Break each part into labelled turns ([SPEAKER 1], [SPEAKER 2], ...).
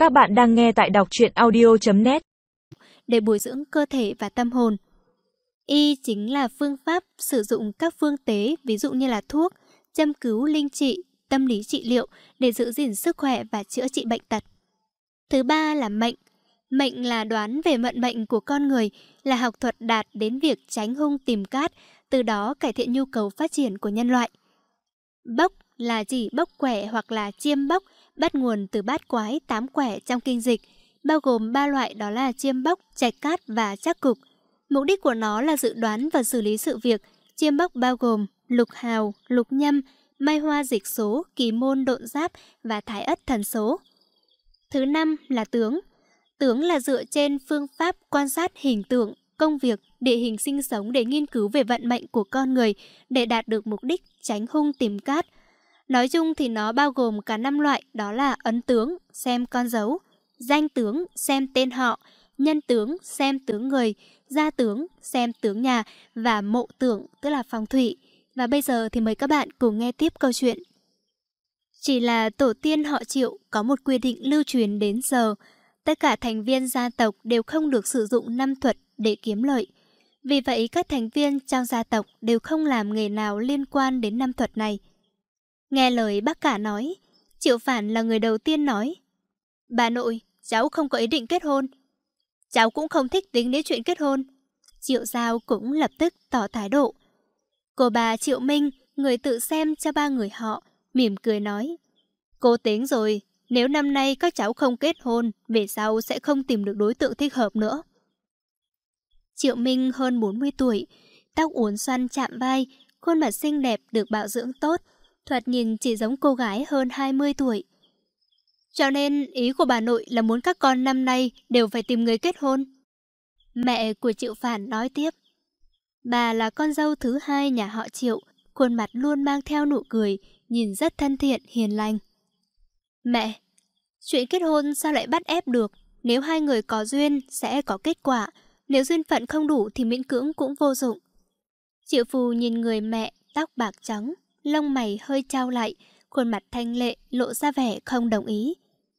[SPEAKER 1] Các bạn đang nghe tại đọc truyện audio.net.
[SPEAKER 2] Để bồi dưỡng cơ thể và tâm hồn. Y chính là phương pháp sử dụng các phương tế, ví dụ như là thuốc, châm cứu linh trị, tâm lý trị liệu để giữ gìn sức khỏe và chữa trị bệnh tật. Thứ ba là mệnh. Mệnh là đoán về vận mệnh của con người, là học thuật đạt đến việc tránh hung tìm cát, từ đó cải thiện nhu cầu phát triển của nhân loại. Bốc là chỉ bốc quẻ hoặc là chiêm bốc, bắt nguồn từ bát quái 8 quẻ trong kinh dịch, bao gồm 3 loại, đó là chiêm bốc, trạch cát và trắc cục. Mục đích của nó là dự đoán và xử lý sự việc. Chiêm bốc bao gồm lục hào, lục nhâm, mai hoa dịch số, kỳ môn độn giáp và thái ất thần số. Thứ năm là tướng. Tướng là dựa trên phương pháp quan sát hình tượng, công việc, địa hình sinh sống để nghiên cứu về vận mệnh của con người để đạt được mục đích tránh hung tìm cát. Nói chung thì nó bao gồm cả 5 loại, đó là ấn tướng, xem con dấu, danh tướng, xem tên họ, nhân tướng, xem tướng người, gia tướng, xem tướng nhà và mộ tướng, tức là phong thủy. Và bây giờ thì mời các bạn cùng nghe tiếp câu chuyện. Chỉ là tổ tiên họ Triệu có một quy định lưu truyền đến giờ. Tất cả thành viên gia tộc đều không được sử dụng năm thuật để kiếm lợi. Vì vậy các thành viên trong gia tộc đều không làm nghề nào liên quan đến năm thuật này. Nghe lời bác cả nói, Triệu Phản là người đầu tiên nói: "Bà nội, cháu không có ý định kết hôn. Cháu cũng không thích tính đến chuyện kết hôn." Triệu Giao cũng lập tức tỏ thái độ. Cô bà Triệu Minh, người tự xem cho ba người họ, mỉm cười nói: "Cô tính rồi, nếu năm nay các cháu không kết hôn, về sau sẽ không tìm được đối tượng thích hợp nữa." Triệu Minh hơn 40 tuổi, tóc uốn xoăn chạm vai, khuôn mặt xinh đẹp được bảo dưỡng tốt, thoạt nhìn chỉ giống cô gái hơn 20 tuổi. "Cho nên ý của bà nội là muốn các con năm nay đều phải tìm người kết hôn." Mẹ của Triệu Phản nói tiếp. Bà là con dâu thứ hai nhà họ Triệu, khuôn mặt luôn mang theo nụ cười, nhìn rất thân thiện, hiền lành. "Mẹ, chuyện kết hôn sao lại bắt ép được? Nếu hai người có duyên sẽ có kết quả, nếu duyên phận không đủ thì miễn cưỡng cũng vô dụng." Triệu Phù nhìn người mẹ, tóc bạc trắng, lông mày hơi chau lại, khuôn mặt thanh lệ lộ ra vẻ không đồng ý.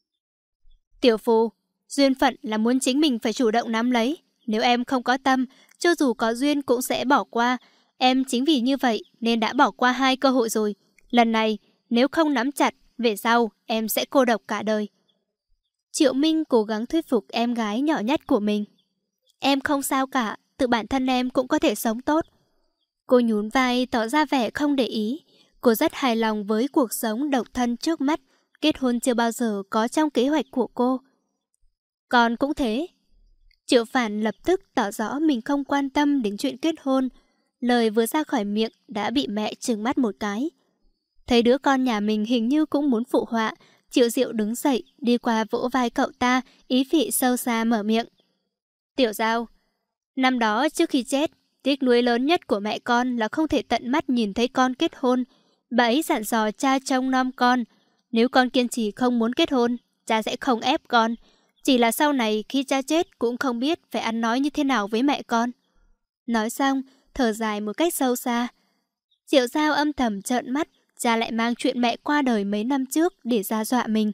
[SPEAKER 2] "Tiểu Phù, duyên phận là muốn chính mình phải chủ động nắm lấy. Nếu em không có tâm, cho dù có duyên cũng sẽ bỏ qua. Em chính vì như vậy nên đã bỏ qua 2 cơ hội rồi. Lần này, nếu không nắm chặt, về sau em sẽ cô độc cả đời." Triệu Minh cố gắng thuyết phục em gái nhỏ nhất của mình. "Em không sao cả, tự bản thân em cũng có thể sống tốt." Cô nhún vai tỏ ra vẻ không để ý. Cô rất hài lòng với cuộc sống độc thân trước mắt, kết hôn chưa bao giờ có trong kế hoạch của cô. "Con cũng thế." Triệu Phản lập tức tỏ rõ mình không quan tâm đến chuyện kết hôn. Lời vừa ra khỏi miệng đã bị mẹ trừng mắt một cái. Thấy đứa con nhà mình hình như cũng muốn phụ họa, Triệu Diệu đứng dậy, đi qua vỗ vai cậu ta, ý vị sâu xa mở miệng. "Tiểu Giao, năm đó trước khi chết, tiếc nuối lớn nhất của mẹ con là không thể tận mắt nhìn thấy con kết hôn. Bà ấy dặn dò cha trông nom con. Nếu con kiên trì không muốn kết hôn, cha sẽ không ép con. Chỉ là sau này khi cha chết cũng không biết phải ăn nói như thế nào với mẹ con." Nói xong, thở dài một cách sâu xa. Triệu Giao âm thầm trợn mắt, cha lại mang chuyện mẹ qua đời mấy năm trước để ra dọa mình.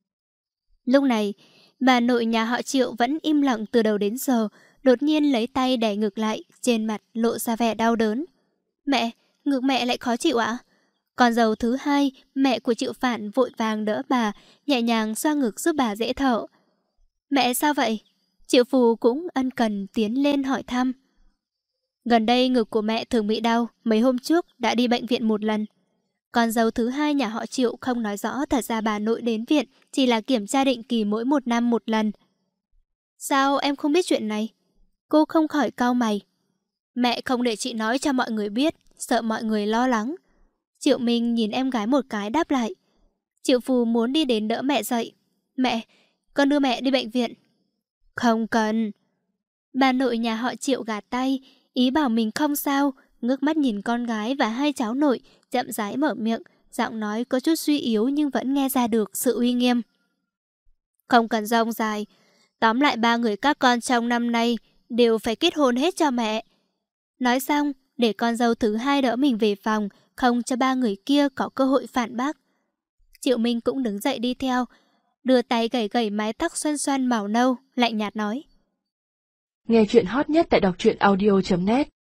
[SPEAKER 2] Lúc này, bà nội nhà họ Triệu vẫn im lặng từ đầu đến giờ, đột nhiên lấy tay đè ngực lại, trên mặt lộ ra vẻ đau đớn. "Mẹ, ngực mẹ lại khó chịu ạ?" Con dâu thứ hai, mẹ của Triệu Phản vội vàng đỡ bà, nhẹ nhàng xoa ngực giúp bà dễ thở. "Mẹ sao vậy?" Triệu Phù cũng ân cần tiến lên hỏi thăm. "Gần đây ngực của mẹ thường bị đau, mấy hôm trước đã đi bệnh viện một lần." Con dâu thứ hai nhà họ Triệu không nói rõ thật ra bà nội đến viện chỉ là kiểm tra định kỳ mỗi 1 năm một lần. "Sao em không biết chuyện này?" Cô không khỏi cau mày. "Mẹ không để chị nói cho mọi người biết, sợ mọi người lo lắng." Triệu Minh nhìn em gái một cái đáp lại. Triệu Phù muốn đi đến đỡ mẹ dậy. "Mẹ, con đưa mẹ đi bệnh viện." "Không cần." Bà nội nhà họ Triệu gạt tay, ý bảo mình không sao, ngước mắt nhìn con gái và hai cháu nội, chậm rãi mở miệng, giọng nói có chút suy yếu nhưng vẫn nghe ra được sự uy nghiêm. "Không cần rông dài. Tóm lại 3 người các con trong năm nay đều phải kết hôn hết cho mẹ." Nói xong, để con dâu thứ hai đỡ mình về phòng, không cho 3 người kia có cơ hội phản bác. Triệu Minh cũng đứng dậy đi theo. đưa tay gẩy gẩy mái tóc xoăn xoăn màu nâu, lạnh nhạt nói.
[SPEAKER 3] Nghe chuyện hot nhất tại đọc truyện audio.net